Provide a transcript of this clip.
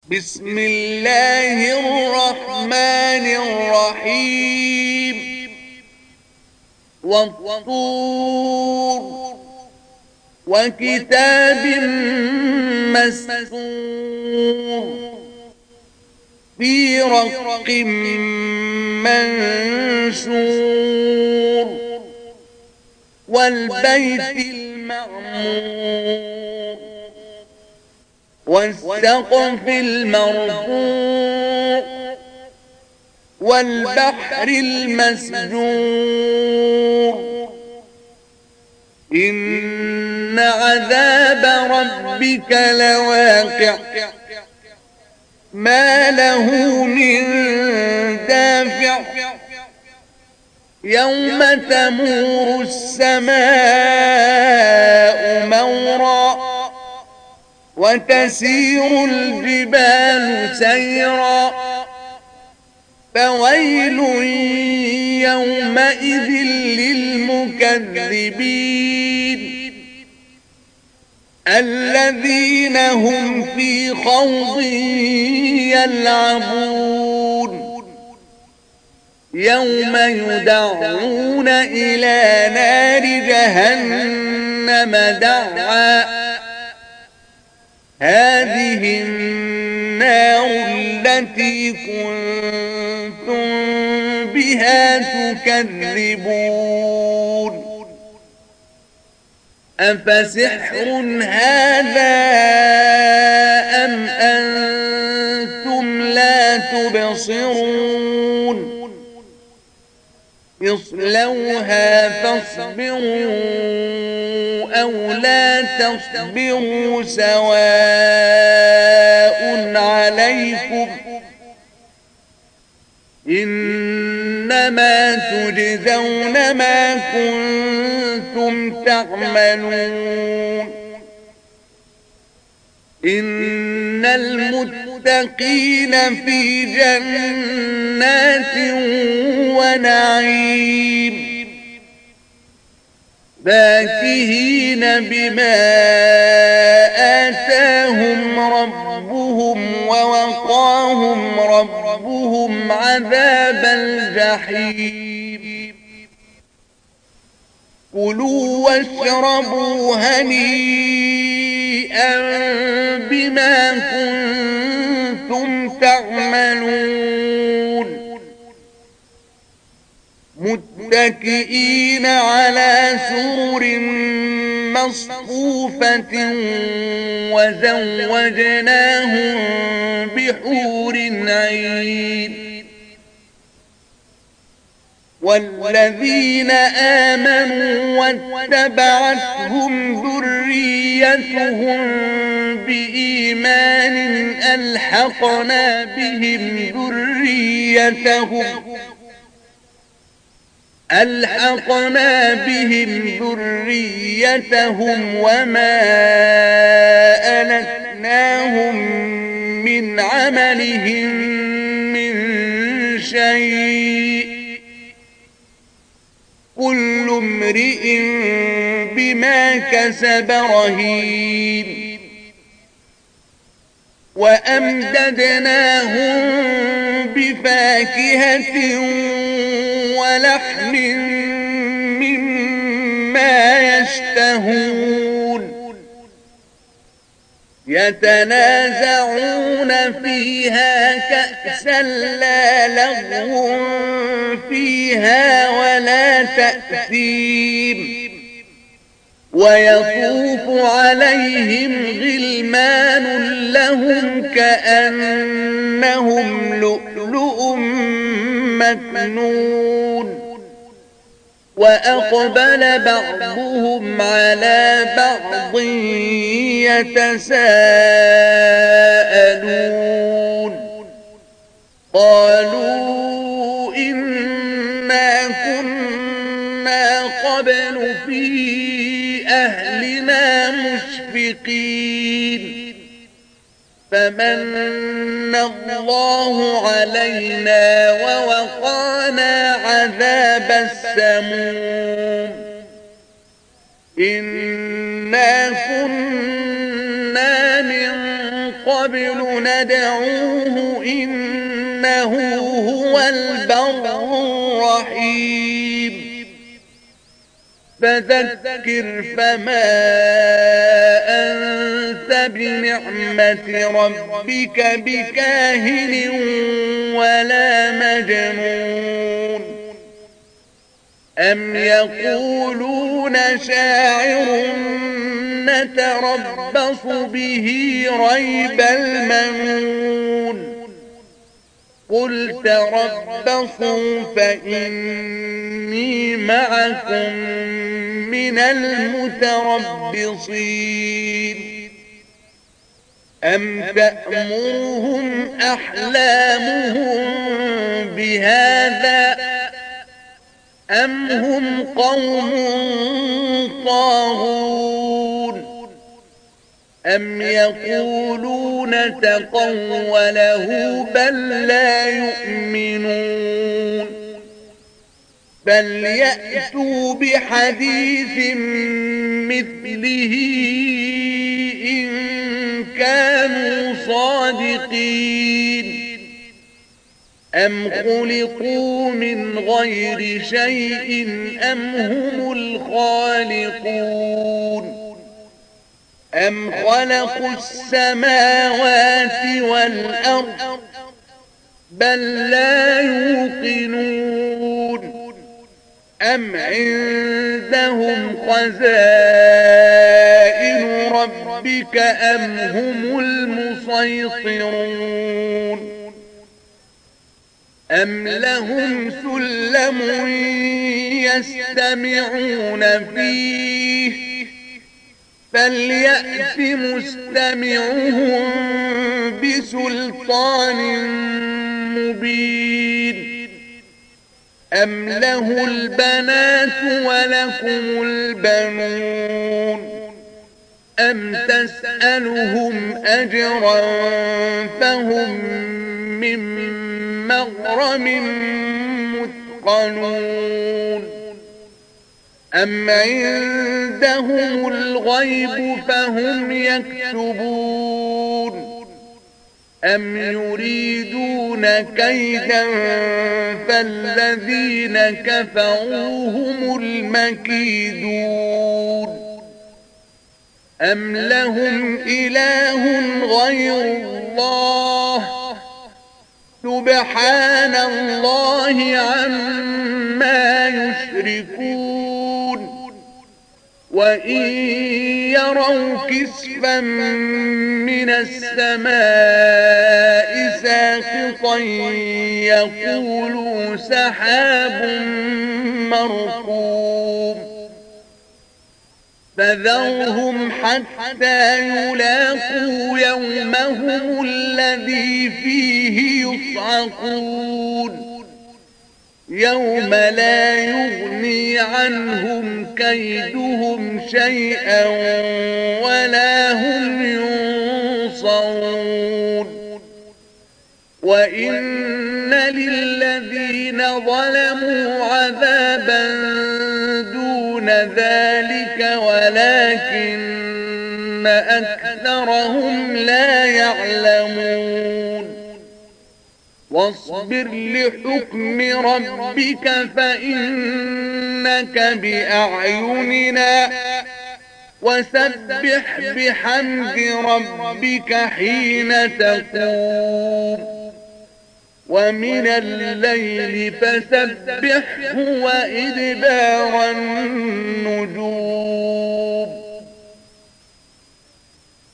بسم الله الرحمن الرحيم والطور وكتاب مسطور في رق منشور والبيت المعمور والسقف المرفوع والبحر المسجور إن عذاب ربك لواقع ما له من دافع يوم تمور السماء مورا وتسير الجبال سيرا فويل يومئذ للمكذبين الذين هم في خوض يلعبون يوم يدعون إلى نار جهنم دعا هذه النار التي كنتم بها تكذبون أفسحر هذا أم أنتم لا تبصرون اصلوها فاصبروا أو لا تصبروا سواء عليكم إنما تجزون ما كنتم تعملون إن المتقين في جنات ونعيم فاكهين بما آتاهم ربهم ووقاهم ربهم عذاب الجحيم كلوا واشربوا هنيئا بما كنتم تعملون متكئين على سرر مصفوفة وزوجناهم بحور عين والذين آمنوا واتبعتهم ذريتهم بإيمان ألحقنا بهم ذريتهم وما ألتناهم من عملهم من شيء كل امرئ بما كسب رهين وأمددناهم بفاكهة ولحم مما يشتهون يتنازعون فيها كأسا لا لغو فيها ولا تأثيم ويطوف عليهم غلمان لهم كأنهم لؤلؤ مكنون وأقبل بعضهم على بعض يتساءلون قالوا إنا كنا قبل في أهلنا مشفقين فمن الله علينا ووقانا عذاب السموم إنا كنا من قبل ندعوه إنه هو البر الرحيم فذكر فما أنت بنعمة ربك بكاهن ولا مجنون أم يقولون شاعر نتربص به ريب المنون قل تربصوا فإني معكم من المتربصين أم تأمرهم أحلامهم بهذا أم هم قوم طاغون أم يقولون تقوله بل لا يؤمنون بل يأتوا بحديث مثله إن كانوا صادقين أم خلقوا من غير شيء أم هم الخالقون أم خلقوا السماوات والأرض بل لا يوقنون أم عندهم خزائن ربك أم هم المسيطرون أم لهم سلم يستمعون فيه فليأت مستمعهم بسلطان مبين أم له البنات ولكم البنون أم تسألهم أجرا فهم من مغرم مثقلون أم عندهم الغيب فهم يكتبون أم يريدون كيدا فالذين كفروا هم المكيدون أم لهم إله غير الله سبحان الله عما يشركون وإن يروا كسفا من السماء ساقطا يقولوا سحاب مركوم فذرهم حتى يلاقوا يومهم الذي فيه يصعقون يوم لا يغني عنهم كيدهم شيئا ولا هم ينصرون وإن للذين ظلموا عذابا دون ذلك ولكن أكثرهم لا يعلمون واصبر لحكم ربك فإنك بأعيننا وسبح بحمد ربك حين تقوم ومن الليل فسبحه وإدبار النجوم